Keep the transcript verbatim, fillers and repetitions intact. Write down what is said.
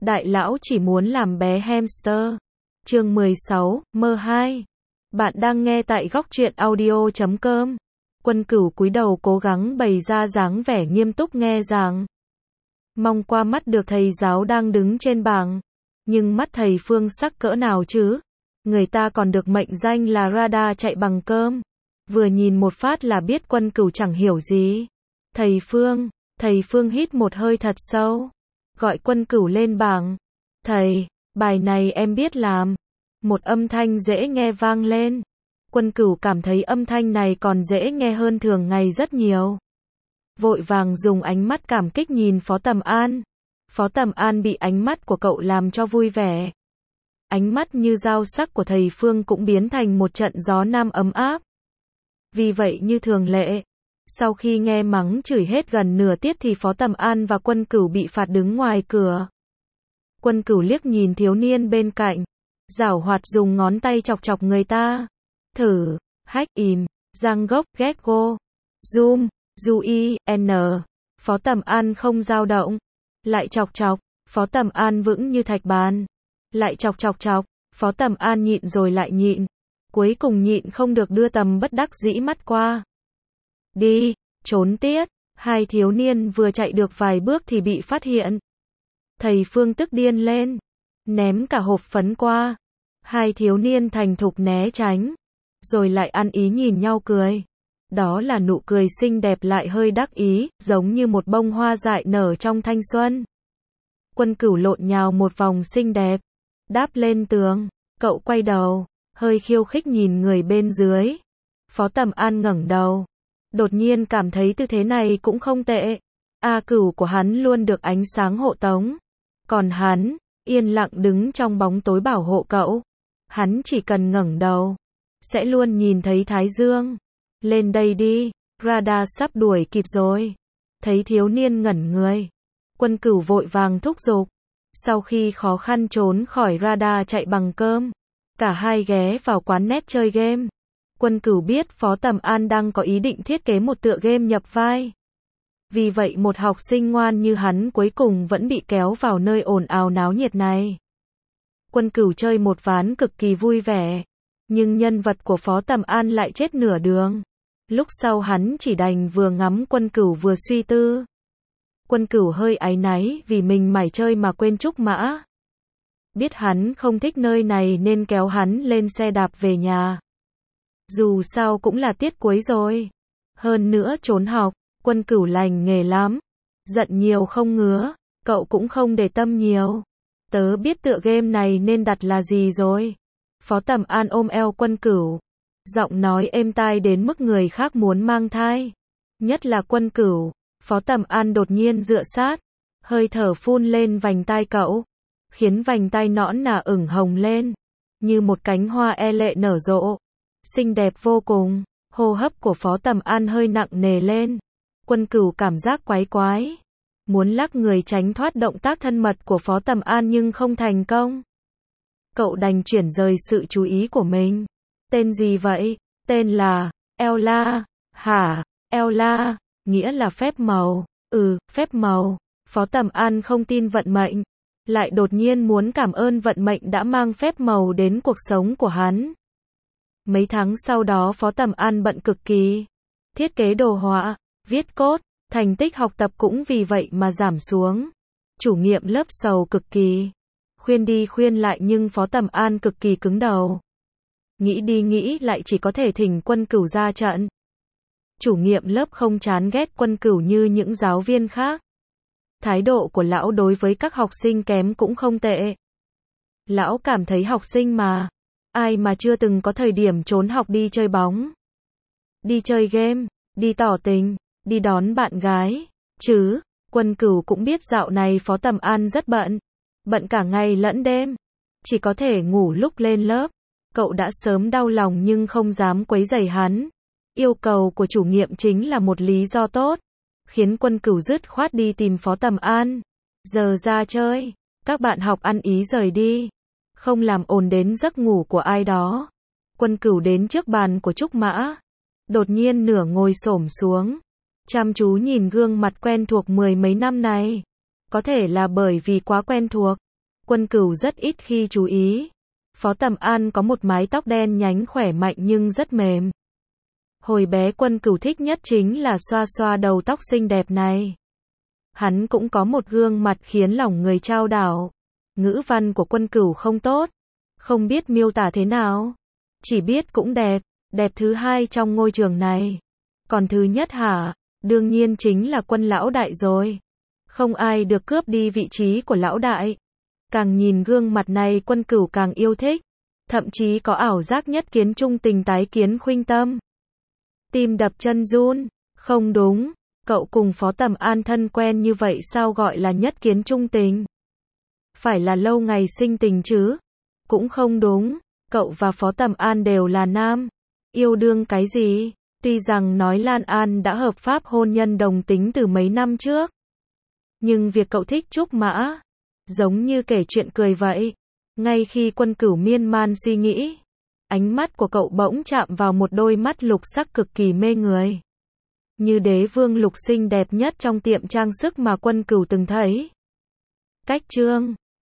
Đại lão chỉ muốn làm bé hamster. Chương mười sáu, mơ hai. Bạn đang nghe tại góc truyện audio chấm com. Quân Cửu cúi đầu cố gắng bày ra dáng vẻ nghiêm túc nghe giảng. Mong qua mắt được thầy giáo đang đứng trên bảng. Nhưng mắt thầy Phương sắc cỡ nào chứ? Người ta còn được mệnh danh là radar chạy bằng cơm. Vừa nhìn một phát là biết Quân Cửu chẳng hiểu gì. Thầy Phương, thầy Phương hít một hơi thật sâu. Gọi Quân Cửu lên bảng. Thầy, bài này em biết làm. Một âm thanh dễ nghe vang lên. Quân Cửu cảm thấy âm thanh này còn dễ nghe hơn thường ngày rất nhiều. Vội vàng dùng ánh mắt cảm kích nhìn Phó Tầm An. Phó Tầm An bị ánh mắt của cậu làm cho vui vẻ. Ánh mắt như dao sắc của thầy Phương cũng biến thành một trận gió nam ấm áp. Vì vậy như thường lệ, sau khi nghe mắng chửi hết gần nửa tiết thì Phó Tầm An và Quân Cửu bị phạt đứng ngoài cửa. Quân Cửu liếc nhìn thiếu niên bên cạnh, giảo hoạt dùng ngón tay chọc chọc người ta. Thử, hách im, giang gốc, ghét go, zoom, du y, n. Phó Tầm An không dao động. Lại chọc chọc, Phó Tầm An vững như thạch bàn. Lại chọc chọc chọc, Phó Tầm An nhịn rồi lại nhịn. Cuối cùng nhịn không được đưa tầm bất đắc dĩ mắt qua. Đi, trốn tiết. Hai thiếu niên vừa chạy được vài bước thì bị phát hiện. Thầy Phương tức điên lên, ném cả hộp phấn qua. Hai thiếu niên thành thục né tránh, rồi lại ăn ý nhìn nhau cười. Đó là nụ cười xinh đẹp lại hơi đắc ý, giống như một bông hoa dại nở trong thanh xuân. Quân Cửu lộn nhào một vòng xinh đẹp, đáp lên tường. Cậu quay đầu, hơi khiêu khích nhìn người bên dưới. Phó Tầm An ngẩng đầu, đột nhiên cảm thấy tư thế này cũng không tệ. A Cửu của hắn luôn được ánh sáng hộ tống, còn hắn yên lặng đứng trong bóng tối bảo hộ cậu. Hắn chỉ cần ngẩng đầu, sẽ luôn nhìn thấy Thái Dương. Lên đây đi, radar sắp đuổi kịp rồi. Thấy thiếu niên ngẩn người, Quân Cửu vội vàng thúc giục. Sau khi khó khăn trốn khỏi radar chạy bằng cơm, cả hai ghé vào quán net chơi game. Quân Cửu biết Phó Tầm An đang có ý định thiết kế một tựa game nhập vai. Vì vậy một học sinh ngoan như hắn cuối cùng vẫn bị kéo vào nơi ồn ào náo nhiệt này. Quân Cửu chơi một ván cực kỳ vui vẻ, nhưng nhân vật của Phó Tầm An lại chết nửa đường. Lúc sau hắn chỉ đành vừa ngắm Quân Cửu vừa suy tư. Quân Cửu hơi áy náy vì mình mải chơi mà quên trúc mã. Biết hắn không thích nơi này nên kéo hắn lên xe đạp về nhà. Dù sao cũng là tiết cuối rồi. Hơn nữa trốn học, Quân Cửu lành nghề lắm. Giận nhiều không ngứa, cậu cũng không để tâm nhiều. Tớ biết tựa game này nên đặt là gì rồi. Phó Tầm An ôm eo Quân Cửu, giọng nói êm tai đến mức người khác muốn mang thai. Nhất là Quân Cửu. Phó Tầm An đột nhiên dựa sát, hơi thở phun lên vành tai cậu, khiến vành tai nõn nà ửng hồng lên, như một cánh hoa e lệ nở rộ, xinh đẹp vô cùng. Hô hấp của Phó Tầm An hơi nặng nề lên. Quân Cửu cảm giác quái quái, muốn lắc người tránh thoát động tác thân mật của Phó Tầm An nhưng không thành công. Cậu đành chuyển rời sự chú ý của mình. Tên gì vậy? Tên là Ella. Hả? Ella, nghĩa là phép màu. Ừ, phép màu. Phó Tầm An không tin vận mệnh, lại đột nhiên muốn cảm ơn vận mệnh đã mang phép màu đến cuộc sống của hắn. Mấy tháng sau đó Phó Tầm An bận cực kỳ. Thiết kế đồ họa, viết code, thành tích học tập cũng vì vậy mà giảm xuống. Chủ nhiệm lớp sầu cực kỳ. Khuyên đi khuyên lại nhưng Phó Tầm An cực kỳ cứng đầu. Nghĩ đi nghĩ lại chỉ có thể thỉnh Quân Cửu ra trận. Chủ nhiệm lớp không chán ghét Quân Cửu như những giáo viên khác. Thái độ của lão đối với các học sinh kém cũng không tệ. Lão cảm thấy học sinh mà, ai mà chưa từng có thời điểm trốn học đi chơi bóng, đi chơi game, đi tỏ tình, đi đón bạn gái, chứ. Quân Cửu cũng biết dạo này Phó Tầm An rất bận, bận cả ngày lẫn đêm, chỉ có thể ngủ lúc lên lớp. Cậu đã sớm đau lòng nhưng không dám quấy rầy hắn. Yêu cầu của chủ nhiệm chính là một lý do tốt, khiến Quân Cửu dứt khoát đi tìm Phó Tầm An. Giờ ra chơi, các bạn học ăn ý rời đi, không làm ồn đến giấc ngủ của ai đó. Quân Cửu đến trước bàn của Trúc Mã, đột nhiên nửa ngồi xổm xuống, chăm chú nhìn gương mặt quen thuộc mười mấy năm này. Có thể là bởi vì quá quen thuộc, Quân Cửu rất ít khi chú ý. Phó Tầm An có một mái tóc đen nhánh khỏe mạnh nhưng rất mềm. Hồi bé Quân Cửu thích nhất chính là xoa xoa đầu tóc xinh đẹp này. Hắn cũng có một gương mặt khiến lòng người chao đảo. Ngữ văn của Quân Cửu không tốt, không biết miêu tả thế nào, chỉ biết cũng đẹp, đẹp thứ hai trong ngôi trường này. Còn thứ nhất hả? Đương nhiên chính là Quân lão đại rồi. Không ai được cướp đi vị trí của lão đại. Càng nhìn gương mặt này Quân Cửu càng yêu thích, thậm chí có ảo giác nhất kiến trung tình tái kiến khuynh tâm. Tim đập chân run, không đúng, cậu cùng Phó Tầm An thân quen như vậy sao gọi là nhất kiến trung tình? Phải là lâu ngày sinh tình chứ? Cũng không đúng, cậu và Phó Tầm An đều là nam. Yêu đương cái gì? Tuy rằng nói Lan An đã hợp pháp hôn nhân đồng tính từ mấy năm trước, nhưng việc cậu thích Trúc Mã, giống như kể chuyện cười vậy. Ngay khi Quân Cửu miên man suy nghĩ, ánh mắt của cậu bỗng chạm vào một đôi mắt lục sắc cực kỳ mê người. Như đế vương lục xinh đẹp nhất trong tiệm trang sức mà Quân Cửu từng thấy. Cách chương